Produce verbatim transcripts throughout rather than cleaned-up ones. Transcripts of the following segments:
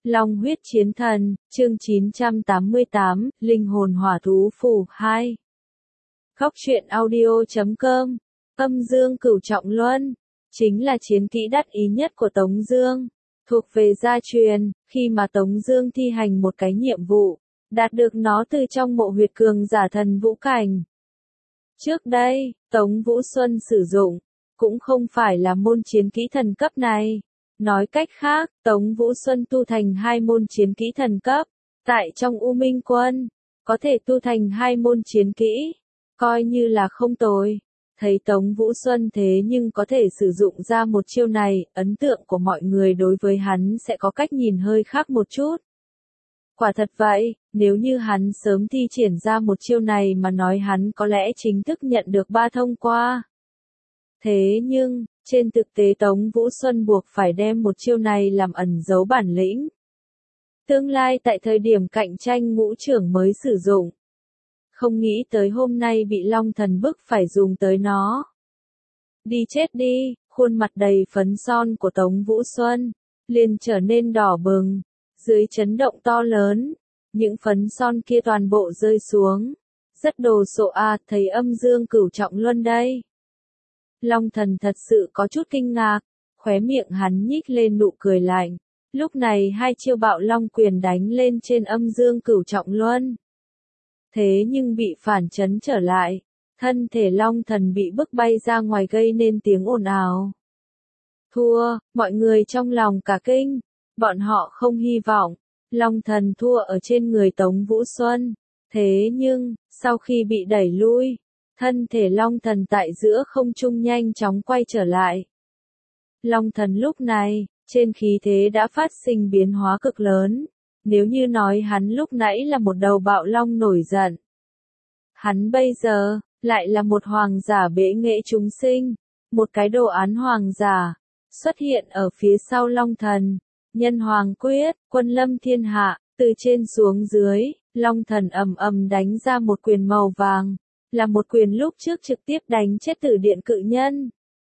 Long huyết chiến thần, chương chín trăm tám mươi tám, Linh hồn hỏa thú phủ hai. Góc truyện audio chấm com, Âm Dương Cửu Trọng Luân, chính là chiến kỹ đắc ý nhất của Tống Dương, thuộc về gia truyền, khi mà Tống Dương thi hành một cái nhiệm vụ, đạt được nó từ trong mộ huyệt cường giả thần vũ cảnh. Trước đây, Tống Vũ Xuân sử dụng, cũng không phải là môn chiến kỹ thần cấp này. Nói cách khác, Tống Vũ Xuân tu thành hai môn chiến kỹ thần cấp, tại trong U Minh Quân, có thể tu thành hai môn chiến kỹ, coi như là không tồi. Thấy Tống Vũ Xuân thế nhưng có thể sử dụng ra một chiêu này, ấn tượng của mọi người đối với hắn sẽ có cách nhìn hơi khác một chút. Quả thật vậy, nếu như hắn sớm thi triển ra một chiêu này mà nói hắn có lẽ chính thức nhận được ba thông qua. Thế nhưng, trên thực tế Tống Vũ Xuân buộc phải đem một chiêu này làm ẩn giấu bản lĩnh. Tương lai tại thời điểm cạnh tranh ngũ trưởng mới sử dụng. Không nghĩ tới hôm nay bị Long Thần bức phải dùng tới nó. Đi chết đi, khuôn mặt đầy phấn son của Tống Vũ Xuân, liền trở nên đỏ bừng, dưới chấn động to lớn, những phấn son kia toàn bộ rơi xuống. Rất đồ sộ à, thấy Âm Dương Cửu Trọng Luân đây. Long Thần thật sự có chút kinh ngạc, khóe miệng hắn nhích lên nụ cười lạnh. Lúc này hai chiêu bạo long quyền đánh lên trên Âm Dương Cửu Trọng Luân. Thế nhưng bị phản chấn trở lại, thân thể Long Thần bị bức bay ra ngoài gây nên tiếng ồn ào. Thua, mọi người trong lòng cả kinh, bọn họ không hy vọng, Long Thần thua ở trên người Tống Vũ Xuân. Thế nhưng, sau khi bị đẩy lui, thân thể Long Thần tại giữa không trung nhanh chóng quay trở lại. Long Thần lúc này, trên khí thế đã phát sinh biến hóa cực lớn, nếu như nói hắn lúc nãy là một đầu bạo long nổi giận. Hắn bây giờ, lại là một hoàng giả bệ nghệ chúng sinh, một cái đồ án hoàng giả, xuất hiện ở phía sau Long Thần, nhân hoàng quyết, quân lâm thiên hạ, từ trên xuống dưới, Long Thần ầm ầm đánh ra một quyền màu vàng. Là một quyền lúc trước trực tiếp đánh chết Tử Điện cự nhân.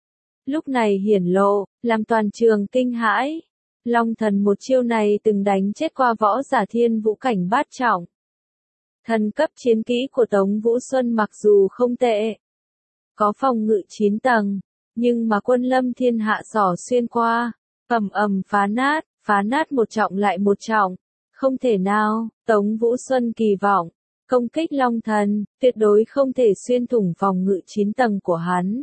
Lúc này hiển lộ, làm toàn trường kinh hãi. Long Thần một chiêu này từng đánh chết qua võ giả thiên vũ cảnh bát trọng. Thần cấp chiến kỹ của Tống Vũ Xuân mặc dù không tệ, có phòng ngự chín tầng, nhưng mà quân lâm thiên hạ xỏ xuyên qua, ầm ầm phá nát, phá nát một trọng lại một trọng. Không thể nào, Tống Vũ Xuân kỳ vọng. Công kích Long Thần, tuyệt đối không thể xuyên thủng phòng ngự chín tầng của hắn.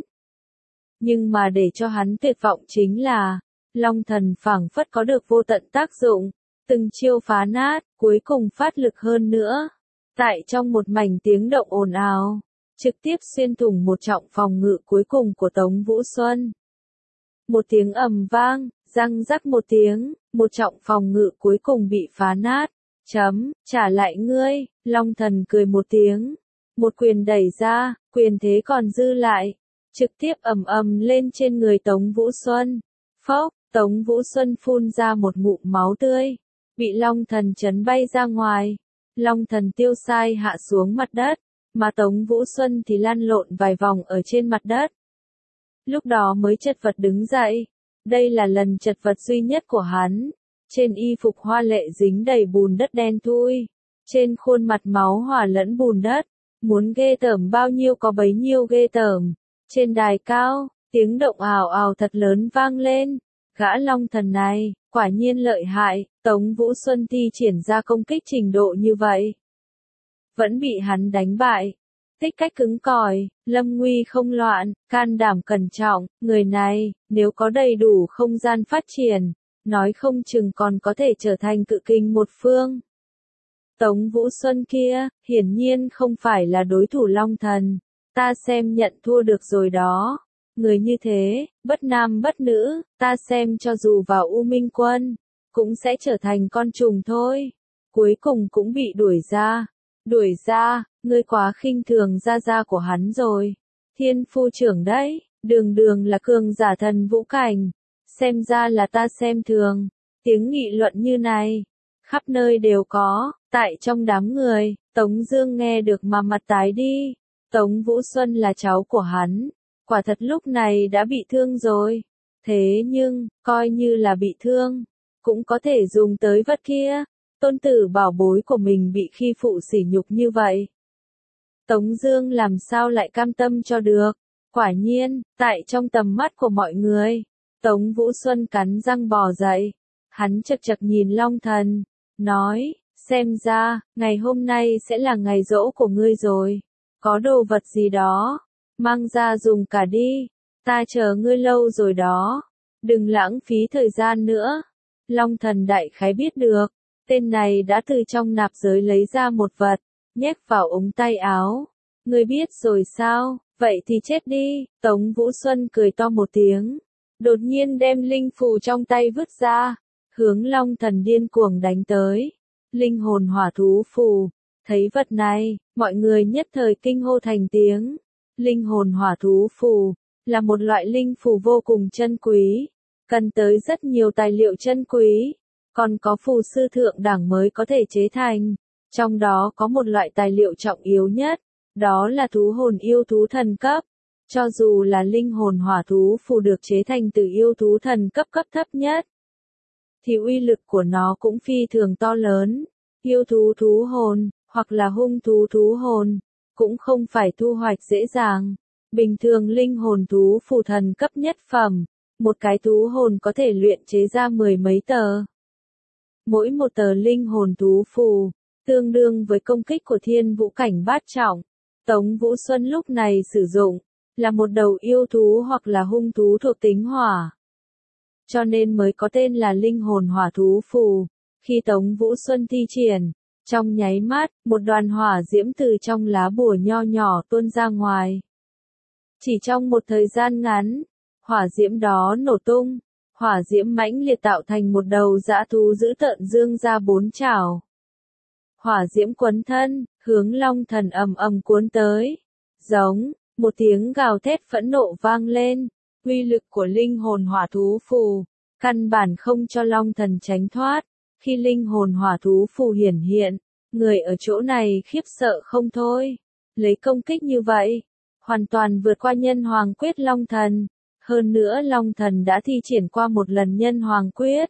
Nhưng mà để cho hắn tuyệt vọng chính là, Long Thần phảng phất có được vô tận tác dụng, từng chiêu phá nát, cuối cùng phát lực hơn nữa. Tại trong một mảnh tiếng động ồn ào, trực tiếp xuyên thủng một trọng phòng ngự cuối cùng của Tống Vũ Xuân. Một tiếng ầm vang, răng rắc một tiếng, một trọng phòng ngự cuối cùng bị phá nát. Chấm, trả lại ngươi, Long Thần cười một tiếng. Một quyền đẩy ra, quyền thế còn dư lại. Trực tiếp ầm ầm lên trên người Tống Vũ Xuân. Phốc, Tống Vũ Xuân phun ra một ngụm máu tươi. Bị Long Thần chấn bay ra ngoài. Long Thần tiêu sai hạ xuống mặt đất. Mà Tống Vũ Xuân thì lăn lộn vài vòng ở trên mặt đất. Lúc đó mới chật vật đứng dậy. Đây là lần chật vật duy nhất của hắn. Trên y phục hoa lệ dính đầy bùn đất đen thui, trên khuôn mặt máu hòa lẫn bùn đất, muốn ghê tởm bao nhiêu có bấy nhiêu ghê tởm. Trên đài cao, tiếng động ào ào thật lớn vang lên, gã Long Thần này, quả nhiên lợi hại, Tống Vũ Xuân thi triển ra công kích trình độ như vậy. Vẫn bị hắn đánh bại. Tích cách cứng cỏi, lâm nguy không loạn, can đảm cẩn trọng, người này, nếu có đầy đủ không gian phát triển, nói không chừng còn có thể trở thành cự kình một phương. Tống Vũ Xuân kia, hiển nhiên không phải là đối thủ Long Thần. Ta xem nhận thua được rồi đó. Người như thế, bất nam bất nữ, ta xem cho dù vào U Minh Quân, cũng sẽ trở thành con trùng thôi. Cuối cùng cũng bị đuổi ra. Đuổi ra, ngươi quá khinh thường gia gia của hắn rồi. Thiên phu trưởng đấy, đường đường là cường giả thần vũ cảnh. Xem ra là ta xem thường. Tiếng nghị luận như này, khắp nơi đều có, tại trong đám người, Tống Dương nghe được mà mặt tái đi. Tống Vũ Xuân là cháu của hắn, quả thật lúc này đã bị thương rồi. Thế nhưng, coi như là bị thương, cũng có thể dùng tới vật kia. Tôn tử bảo bối của mình bị khi phụ sỉ nhục như vậy. Tống Dương làm sao lại cam tâm cho được? Quả nhiên, tại trong tầm mắt của mọi người, Tống Vũ Xuân cắn răng bò dậy. Hắn chật chật nhìn Long Thần, nói, xem ra, ngày hôm nay sẽ là ngày giỗ của ngươi rồi. Có đồ vật gì đó, mang ra dùng cả đi. Ta chờ ngươi lâu rồi đó. Đừng lãng phí thời gian nữa. Long Thần đại khái biết được, tên này đã từ trong nạp giới lấy ra một vật, nhét vào ống tay áo. Ngươi biết rồi sao, vậy thì chết đi. Tống Vũ Xuân cười to một tiếng, đột nhiên đem linh phù trong tay vứt ra, hướng Long Thần điên cuồng đánh tới. Linh hồn hỏa thú phù, thấy vật này, mọi người nhất thời kinh hô thành tiếng. Linh hồn hỏa thú phù, là một loại linh phù vô cùng chân quý, cần tới rất nhiều tài liệu chân quý, còn có phù sư thượng đẳng mới có thể chế thành. Trong đó có một loại tài liệu trọng yếu nhất, đó là thú hồn yêu thú thần cấp. Cho dù là linh hồn hỏa thú phù được chế thành từ yêu thú thần cấp cấp thấp nhất, thì uy lực của nó cũng phi thường to lớn. Yêu thú thú hồn, hoặc là hung thú thú hồn, cũng không phải thu hoạch dễ dàng. Bình thường linh hồn thú phù thần cấp nhất phẩm, một cái thú hồn có thể luyện chế ra mười mấy tờ. Mỗi một tờ linh hồn thú phù, tương đương với công kích của thiên vũ cảnh bát trọng. Tống Vũ Xuân lúc này sử dụng, là một đầu yêu thú hoặc là hung thú thuộc tính hỏa. Cho nên mới có tên là linh hồn hỏa thú phù. Khi Tống Vũ Xuân thi triển, trong nháy mắt, một đoàn hỏa diễm từ trong lá bùa nho nhỏ tuôn ra ngoài. Chỉ trong một thời gian ngắn, hỏa diễm đó nổ tung, hỏa diễm mãnh liệt tạo thành một đầu dã thú dữ tợn dương ra bốn chảo. Hỏa diễm quấn thân, hướng Long Thần ầm ầm cuốn tới. Giống, một tiếng gào thét phẫn nộ vang lên, uy lực của linh hồn hỏa thú phù, căn bản không cho Long Thần tránh thoát. Khi linh hồn hỏa thú phù hiển hiện, người ở chỗ này khiếp sợ không thôi. Lấy công kích như vậy, hoàn toàn vượt qua nhân hoàng quyết Long Thần. Hơn nữa Long Thần đã thi triển qua một lần nhân hoàng quyết.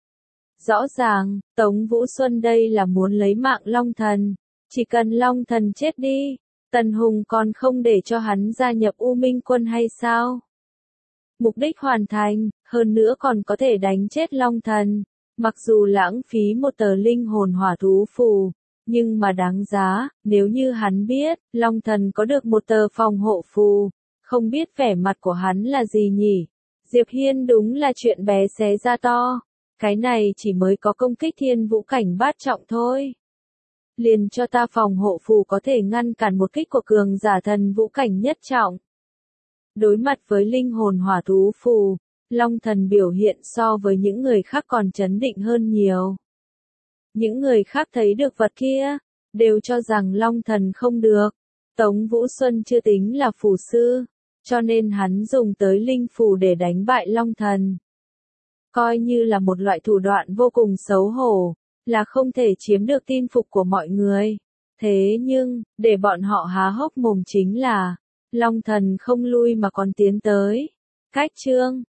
Rõ ràng, Tống Vũ Xuân đây là muốn lấy mạng Long Thần. Chỉ cần Long Thần chết đi, Tần Hùng còn không để cho hắn gia nhập U Minh Quân hay sao? Mục đích hoàn thành, hơn nữa còn có thể đánh chết Long Thần. Mặc dù lãng phí một tờ linh hồn hỏa thú phù, nhưng mà đáng giá. Nếu như hắn biết, Long Thần có được một tờ phòng hộ phù, không biết vẻ mặt của hắn là gì nhỉ? Diệp Hiên đúng là chuyện bé xé ra to. Cái này chỉ mới có công kích thiên vũ cảnh bát trọng thôi. Liền cho ta phòng hộ phù có thể ngăn cản một kích của cường giả thần vũ cảnh nhất trọng. Đối mặt với linh hồn hỏa thú phù, Long Thần biểu hiện so với những người khác còn chấn định hơn nhiều. Những người khác thấy được vật kia, đều cho rằng Long Thần không được. Tống Vũ Xuân chưa tính là phù sư, cho nên hắn dùng tới linh phù để đánh bại Long Thần. Coi như là một loại thủ đoạn vô cùng xấu hổ, là không thể chiếm được tin phục của mọi người. Thế nhưng, để bọn họ há hốc mồm chính là, Long Thần không lui mà còn tiến tới. Cách chương